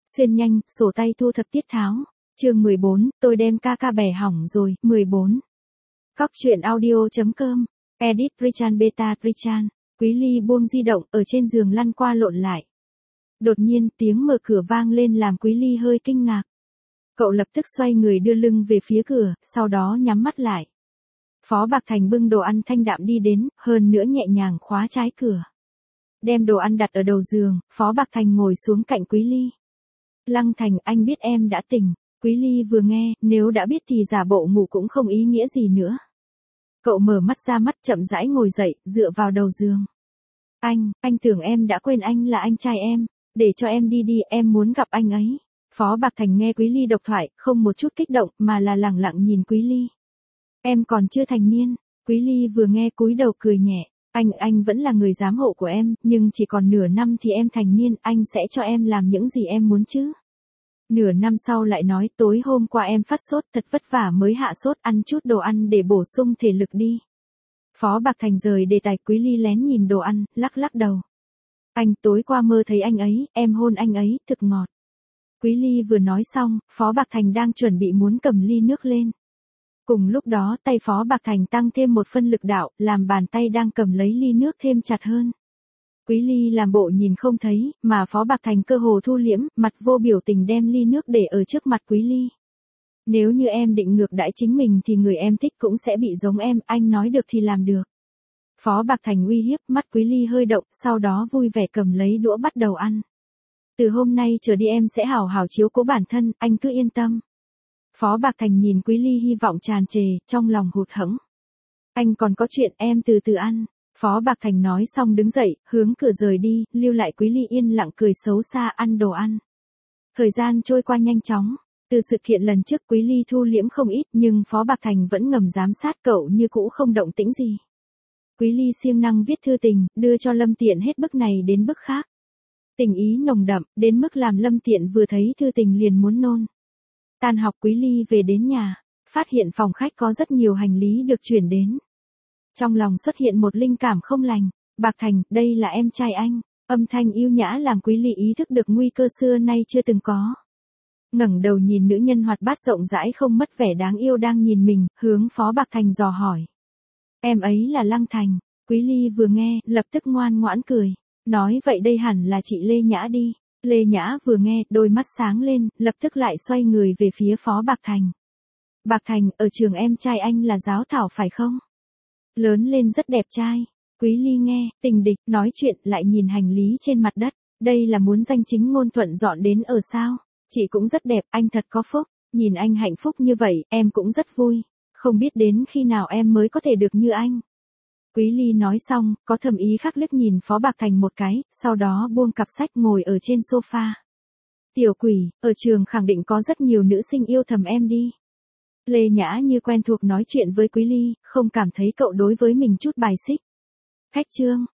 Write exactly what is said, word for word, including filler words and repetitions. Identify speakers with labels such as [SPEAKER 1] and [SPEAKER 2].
[SPEAKER 1] Xuyên nhanh, sổ tay thu thập tiết tháo. Chương mười bốn, tôi đem ca ca bẻ hỏng rồi. mười bốn. Cóc truyện audio chấm com. Edit Richan Beta Richan. Quý Ly buông di động ở trên giường lăn qua lộn lại. Đột nhiên tiếng mở cửa vang lên làm Quý Ly hơi kinh ngạc. Cậu lập tức xoay người đưa lưng về phía cửa, sau đó nhắm mắt lại. Phó Bạc Thành bưng đồ ăn thanh đạm đi đến, hơn nữa nhẹ nhàng khóa trái cửa. Đem đồ ăn đặt ở đầu giường, Phó Bạc Thành ngồi xuống cạnh Quý Ly. Lăng Thành, anh biết em đã tỉnh. Quý Ly vừa nghe, nếu đã biết thì giả bộ ngủ cũng không ý nghĩa gì nữa. Cậu mở mắt ra, mắt chậm rãi ngồi dậy, dựa vào đầu giường. Anh, anh tưởng em đã quên anh là anh trai em. Để cho em đi đi, em muốn gặp anh ấy. Phó Bạc Thành nghe Quý Ly độc thoại, không một chút kích động, mà là lẳng lặng nhìn Quý Ly. Em còn chưa thành niên. Quý Ly vừa nghe cúi đầu cười nhẹ. Anh, anh vẫn là người giám hộ của em, nhưng chỉ còn nửa năm thì em thành niên, anh sẽ cho em làm những gì em muốn chứ. Nửa năm sau lại nói, tối hôm qua em phát sốt, thật vất vả mới hạ sốt, ăn chút đồ ăn để bổ sung thể lực đi. Phó Bạc Thành rời đề tài. Quý Ly lén nhìn đồ ăn, lắc lắc đầu. Anh, tối qua mơ thấy anh ấy, em hôn anh ấy, thực ngọt. Quý Ly vừa nói xong, Phó Bạc Thành đang chuẩn bị muốn cầm ly nước lên. Cùng lúc đó, tay Phó Bạc Thành tăng thêm một phân lực đạo, làm bàn tay đang cầm lấy ly nước thêm chặt hơn. Quý Ly làm bộ nhìn không thấy, mà Phó Bạc Thành cơ hồ thu liễm, mặt vô biểu tình đem ly nước để ở trước mặt Quý Ly. Nếu như em định ngược đãi chính mình thì người em thích cũng sẽ bị giống em, anh nói được thì làm được. Phó Bạc Thành uy hiếp, mắt Quý Ly hơi động, sau đó vui vẻ cầm lấy đũa bắt đầu ăn. Từ hôm nay trở đi em sẽ hảo hảo chiếu cố bản thân, anh cứ yên tâm. Phó Bạc Thành nhìn Quý Ly hy vọng tràn trề, trong lòng hụt hẫng. Anh còn có chuyện, em từ từ ăn. Phó Bạc Thành nói xong đứng dậy, hướng cửa rời đi, lưu lại Quý Ly yên lặng cười xấu xa ăn đồ ăn. Thời gian trôi qua nhanh chóng. Từ sự kiện lần trước Quý Ly thu liễm không ít, nhưng Phó Bạc Thành vẫn ngầm giám sát cậu như cũ không động tĩnh gì. Quý Ly siêng năng viết thư tình, đưa cho Lâm Tiện hết bức này đến bức khác. Tình ý nồng đậm, đến mức làm Lâm Tiện vừa thấy thư tình liền muốn nôn. Tan học Quý Ly về đến nhà, phát hiện phòng khách có rất nhiều hành lý được chuyển đến. Trong lòng xuất hiện một linh cảm không lành. Bạc Thành, đây là em trai anh. Âm thanh yêu nhã làm Quý Ly ý thức được nguy cơ xưa nay chưa từng có. Ngẩng đầu nhìn nữ nhân hoạt bát rộng rãi không mất vẻ đáng yêu đang nhìn mình, hướng Phó Bạc Thành dò hỏi. Em ấy là Lăng Thành. Quý Ly vừa nghe, lập tức ngoan ngoãn cười. Nói vậy đây hẳn là chị Lê Nhã đi. Lê Nhã vừa nghe, đôi mắt sáng lên, lập tức lại xoay người về phía Phó Bạc Thành. Bạc Thành, ở trường em trai anh là Giáo Thảo phải không? Lớn lên rất đẹp trai. Quý Ly nghe, tình địch, nói chuyện, lại nhìn hành lý trên mặt đất. Đây là muốn danh chính ngôn thuận dọn đến ở sao? Chị cũng rất đẹp, anh thật có phúc. Nhìn anh hạnh phúc như vậy, em cũng rất vui. Không biết đến khi nào em mới có thể được như anh. Quý Ly nói xong, có thầm ý khắc liếc nhìn Phó Bạc Thành một cái, sau đó buông cặp sách ngồi ở trên sofa. Tiểu quỷ, ở trường khẳng định có rất nhiều nữ sinh yêu thầm em đi. Lê Nhã như quen thuộc nói chuyện với Quý Ly, không cảm thấy cậu đối với mình chút bài xích. Khách trương,